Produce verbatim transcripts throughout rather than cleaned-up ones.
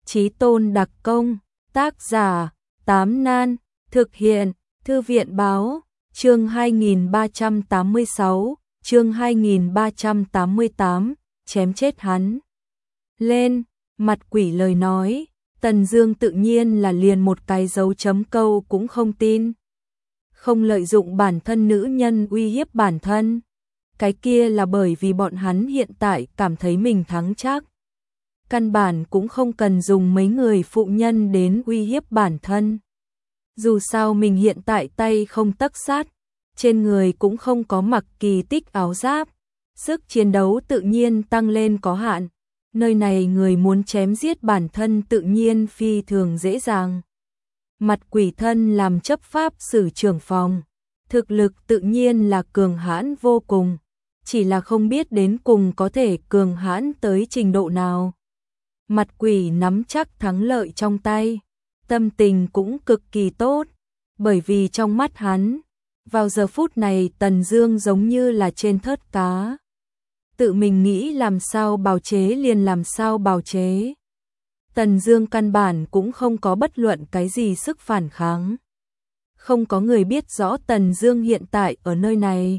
Chí tôn đặc công, tác giả, Tám Nan, thực hiện, Thư viện báo, chương hai nghìn ba trăm tám mươi sáu, chương hai nghìn ba trăm tám mươi tám, chém chết hắn. Lên, mặt quỷ lời nói, Tần Dương tự nhiên là liền một cái dấu chấm câu cũng không tin. Không lợi dụng bản thân nữ nhân uy hiếp bản thân. Cái kia là bởi vì bọn hắn hiện tại cảm thấy mình thắng chắc. Căn bản cũng không cần dùng mấy người phụ nhân đến uy hiếp bản thân. Dù sao mình hiện tại tay không tấc sắt, trên người cũng không có mặc kỳ tích áo giáp, sức chiến đấu tự nhiên tăng lên có hạn. Nơi này người muốn chém giết bản thân tự nhiên phi thường dễ dàng. Mặt quỷ thân làm chấp pháp sử trưởng phòng, thực lực tự nhiên là cường hãn vô cùng, chỉ là không biết đến cùng có thể cường hãn tới trình độ nào. Mặt quỷ nắm chắc thắng lợi trong tay, tâm tình cũng cực kỳ tốt, bởi vì trong mắt hắn, vào giờ phút này Tần Dương giống như là trên thớt cá. Tự mình nghĩ làm sao bào chế liền làm sao bào chế. Tần Dương căn bản cũng không có bất luận cái gì sức phản kháng. Không có người biết rõ Tần Dương hiện tại ở nơi này.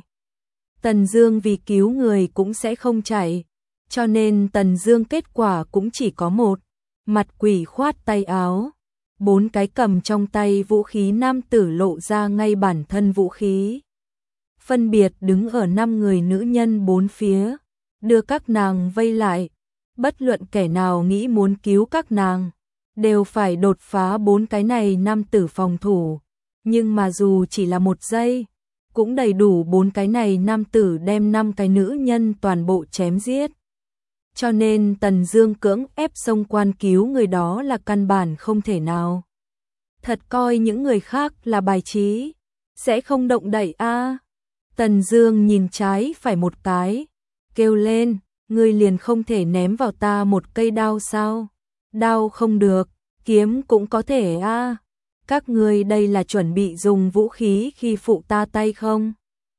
Tần Dương vì cứu người cũng sẽ không chạy, cho nên Tần Dương kết quả cũng chỉ có một. Mặt quỷ khoát tay áo, bốn cái cầm trong tay vũ khí nam tử lộ ra ngay bản thân vũ khí. Phân biệt đứng ở năm người nữ nhân bốn phía, đưa các nàng vây lại. Bất luận kẻ nào nghĩ muốn cứu các nàng, đều phải đột phá bốn cái này nam tử phòng thủ. Nhưng mà dù chỉ là một giây, cũng đầy đủ bốn cái này nam tử đem năm cái nữ nhân toàn bộ chém giết. Cho nên Tần Dương cưỡng ép xông quan cứu người đó là căn bản không thể nào. Thật coi những người khác là bài trí, sẽ không động đậy a. À. Tần Dương nhìn trái phải một cái, kêu lên, ngươi liền không thể ném vào ta một cây đao sao? Đao không được, kiếm cũng có thể a. À. Các ngươi đây là chuẩn bị dùng vũ khí khi phụ ta tay không?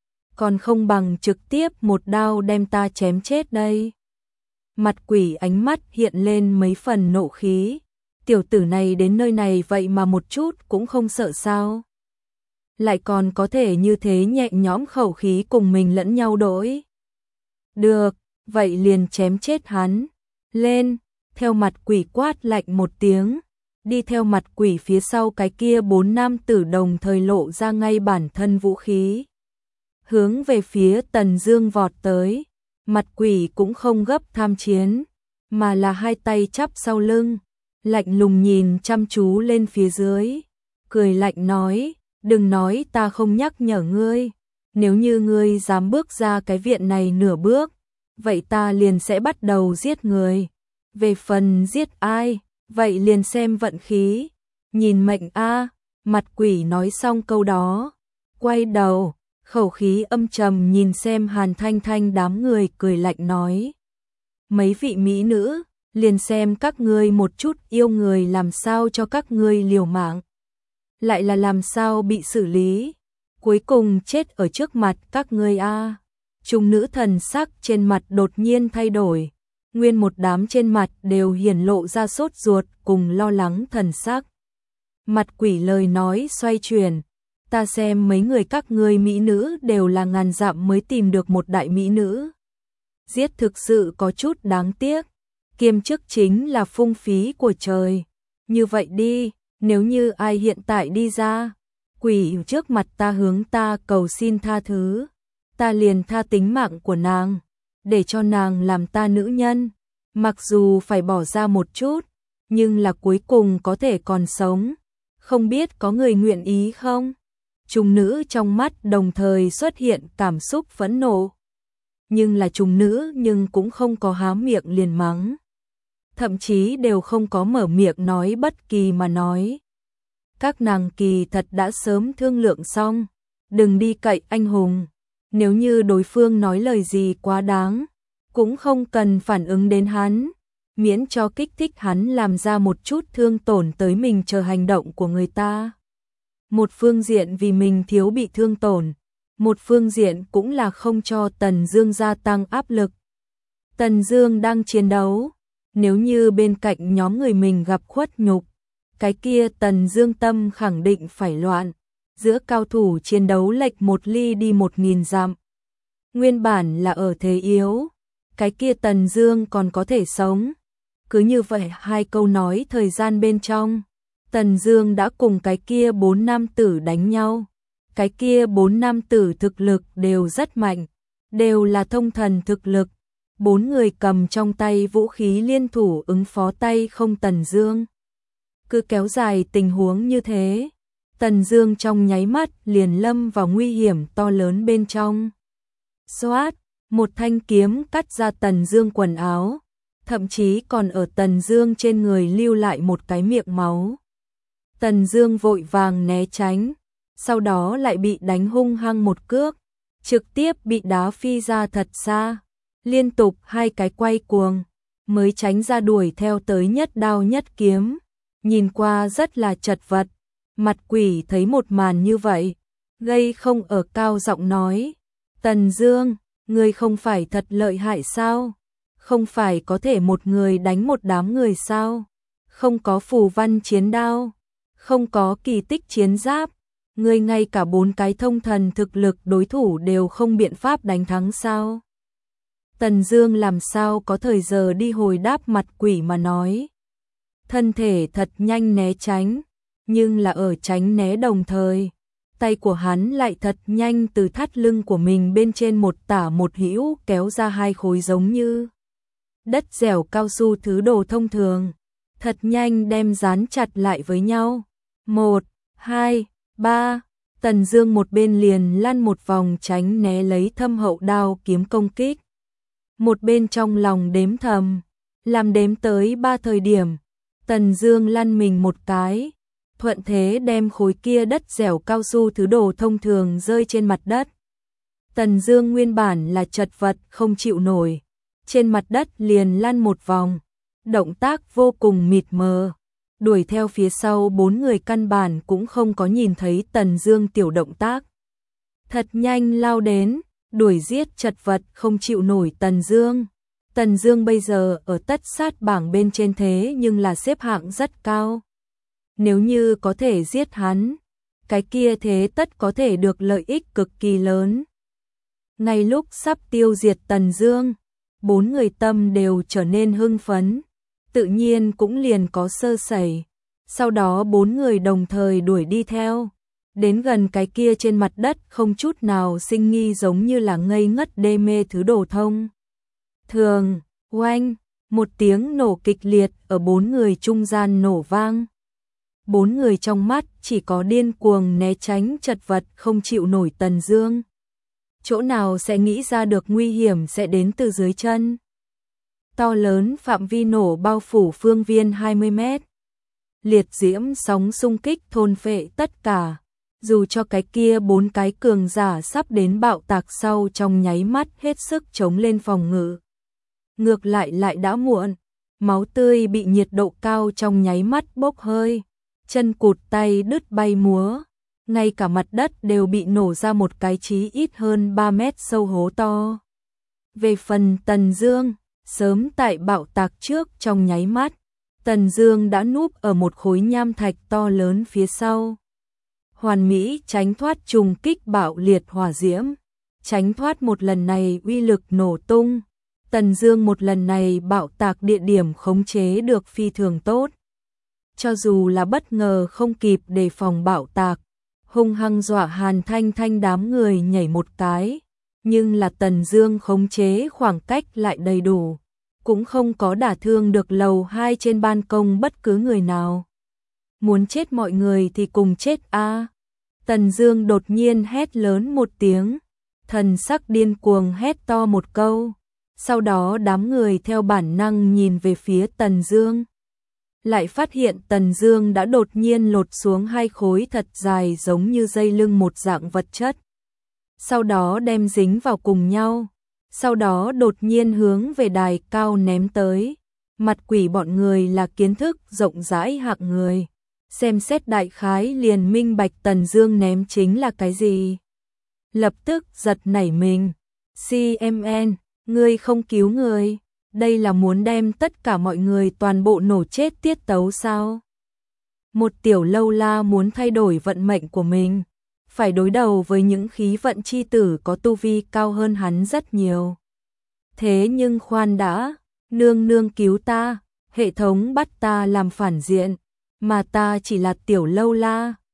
Còn không bằng trực tiếp một đao đem ta chém chết đây. Mặt quỷ ánh mắt hiện lên mấy phần nộ khí. Tiểu tử này đến nơi này vậy mà một chút cũng không sợ sao? Lại còn có thể như thế nhẹ nhõm khẩu khí cùng mình lẫn nhau đổi. Được, vậy liền chém chết hắn. Lên, theo mặt quỷ quát lạnh một tiếng. Đi theo mặt quỷ phía sau cái kia bốn nam tử đồng thời lộ ra ngay bản thân vũ khí. Hướng về phía Tần Dương vọt tới. Mặt quỷ cũng không gấp tham chiến, mà là hai tay chắp sau lưng, lạnh lùng nhìn chăm chú lên phía dưới, cười lạnh nói, đừng nói ta không nhắc nhở ngươi, nếu như ngươi dám bước ra cái viện này nửa bước, vậy ta liền sẽ bắt đầu giết người. Về phần giết ai, vậy liền xem vận khí, nhìn mệnh a. Mặt quỷ nói xong câu đó, quay đầu, khẩu khí âm trầm nhìn xem Hàn Thanh Thanh đám người, cười lạnh nói, mấy vị mỹ nữ, liền xem các ngươi một chút yêu người làm sao cho các ngươi liều mạng, lại là làm sao bị xử lý, cuối cùng chết ở trước mặt các ngươi a. À. Trung nữ thần sắc trên mặt đột nhiên thay đổi, nguyên một đám trên mặt đều hiển lộ ra sốt ruột cùng lo lắng thần sắc. Mặt quỷ lời nói xoay chuyển, ta xem mấy người các ngươi mỹ nữ đều là ngàn dặm mới tìm được một đại mỹ nữ. Giết thực sự có chút đáng tiếc, kiêm chức chính là phung phí của trời. Như vậy đi, nếu như ai hiện tại đi ra, quỷ trước mặt ta hướng ta cầu xin tha thứ, ta liền tha tính mạng của nàng, để cho nàng làm ta nữ nhân, mặc dù phải bỏ ra một chút, nhưng là cuối cùng có thể còn sống. Không biết có người nguyện ý không? Trùng nữ trong mắt đồng thời xuất hiện cảm xúc phẫn nộ. Nhưng là trùng nữ nhưng cũng không có há miệng liền mắng. Thậm chí đều không có mở miệng nói bất kỳ mà nói. Các nàng kỳ thật đã sớm thương lượng xong. Đừng đi cậy anh hùng. Nếu như đối phương nói lời gì quá đáng, cũng không cần phản ứng đến hắn. Miễn cho kích thích hắn làm ra một chút thương tổn tới mình chờ hành động của người ta. Một phương diện vì mình thiếu bị thương tổn, một phương diện cũng là không cho Tần Dương gia tăng áp lực. Tần Dương đang chiến đấu, Nếu như bên cạnh nhóm người mình gặp khuất nhục, cái kia Tần Dương tâm khẳng định phải loạn. Giữa cao thủ chiến đấu lệch một ly đi một nghìn dặm. Nguyên bản là ở thế yếu, cái kia Tần Dương còn có thể sống. Cứ như vậy hai câu nói thời gian bên trong, Tần Dương đã cùng cái kia bốn nam tử đánh nhau. Cái kia bốn nam tử thực lực đều rất mạnh, đều là thông thần thực lực. Bốn người cầm trong tay vũ khí liên thủ ứng phó tay không Tần Dương. Cứ kéo dài tình huống như thế, Tần Dương trong nháy mắt liền lâm vào nguy hiểm to lớn bên trong. Xoát, một thanh kiếm cắt ra Tần Dương quần áo, thậm chí còn ở Tần Dương trên người lưu lại một cái miệng máu. Tần Dương vội vàng né tránh, sau đó lại bị đánh hung hăng một cước, trực tiếp bị đá phi ra thật xa, liên tục hai cái quay cuồng, mới tránh ra đuổi theo tới nhất đao nhất kiếm, nhìn qua rất là chật vật. Mặt quỷ thấy một màn như vậy, gây không ở cao giọng nói, Tần Dương, ngươi không phải thật lợi hại sao? Không phải có thể một người đánh một đám người sao? Không có phù văn chiến đao, không có kỳ tích chiến giáp, ngươi ngay cả bốn cái thông thần thực lực đối thủ đều không biện pháp đánh thắng sao? Tần Dương làm sao có thời giờ đi hồi đáp mặt quỷ mà nói. Thân thể thật nhanh né tránh, nhưng là ở tránh né đồng thời, tay của hắn lại thật nhanh từ thắt lưng của mình bên trên một tả một hữu kéo ra hai khối giống như đất dẻo cao su thứ đồ thông thường, thật nhanh đem dán chặt lại với nhau. Một, hai, ba, Tần Dương một bên liền lăn một vòng tránh né lấy thâm hậu đao kiếm công kích. Một bên trong lòng đếm thầm, làm đếm tới ba thời điểm, Tần Dương lăn mình một cái, thuận thế đem khối kia đất dẻo cao su thứ đồ thông thường rơi trên mặt đất. Tần Dương nguyên bản là chật vật không chịu nổi, trên mặt đất liền lăn một vòng, động tác vô cùng mịt mờ, đuổi theo phía sau bốn người căn bản cũng không có nhìn thấy Tần Dương tiểu động tác. Thật nhanh lao đến, đuổi giết chật vật không chịu nổi Tần Dương. Tần Dương bây giờ ở tất sát bảng bên trên thế nhưng là xếp hạng rất cao. Nếu như có thể giết hắn, cái kia thế tất có thể được lợi ích cực kỳ lớn. Ngay lúc sắp tiêu diệt Tần Dương, bốn người tâm đều trở nên hưng phấn, tự nhiên cũng liền có sơ sẩy. Sau đó bốn người đồng thời đuổi đi theo, đến gần cái kia trên mặt đất không chút nào sinh nghi giống như là ngây ngất đê mê thứ đồ thông thường. Oanh, một tiếng nổ kịch liệt ở bốn người trung gian nổ vang. Bốn người trong mắt chỉ có điên cuồng né tránh chật vật không chịu nổi Tần Dương. Chỗ nào sẽ nghĩ ra được nguy hiểm sẽ đến từ dưới chân. To lớn phạm vi nổ bao phủ phương viên hai mươi mét. Liệt diễm sóng xung kích thôn phệ tất cả. Dù cho cái kia bốn cái cường giả sắp đến bạo tạc sau trong nháy mắt hết sức chống lên phòng ngự. Ngược lại lại đã muộn, máu tươi bị nhiệt độ cao trong nháy mắt bốc hơi, chân cụt tay đứt bay múa, ngay cả mặt đất đều bị nổ ra một cái chí ít hơn ba mét sâu hố to. Về phần Tần Dương, sớm tại bạo tạc trước trong nháy mắt, Tần Dương đã núp ở một khối nham thạch to lớn phía sau. Hoàn mỹ tránh thoát trùng kích bạo liệt hỏa diễm, tránh thoát một lần này uy lực nổ tung. Tần Dương một lần này bạo tạc địa điểm khống chế được phi thường tốt. Cho dù là bất ngờ không kịp đề phòng bạo tạc, hung hăng dọa Hàn Thanh Thanh đám người nhảy một cái, nhưng là Tần Dương khống chế khoảng cách lại đầy đủ, cũng không có đả thương được lầu hai trên ban công bất cứ người nào. Muốn chết mọi người thì cùng chết a. Tần Dương đột nhiên hét lớn một tiếng, thần sắc điên cuồng hét to một câu. Sau đó đám người theo bản năng nhìn về phía Tần Dương. Lại phát hiện Tần Dương đã đột nhiên lột xuống hai khối thật dài giống như dây lưng một dạng vật chất. Sau đó đem dính vào cùng nhau. Sau đó đột nhiên hướng về đài cao ném tới. Mặt quỷ bọn người là kiến thức rộng rãi hạng người. Xem xét đại khái liền minh bạch Tần Dương ném chính là cái gì. Lập tức giật nảy mình. xê em en, ngươi không cứu người. đây là muốn đem tất cả mọi người toàn bộ nổ chết tiết tấu sao? Một tiểu lâu la muốn thay đổi vận mệnh của mình, phải đối đầu với những khí vận chi tử có tu vi cao hơn hắn rất nhiều. Thế nhưng khoan đã, nương nương cứu ta, hệ thống bắt ta làm phản diện, mà ta chỉ là tiểu lâu la,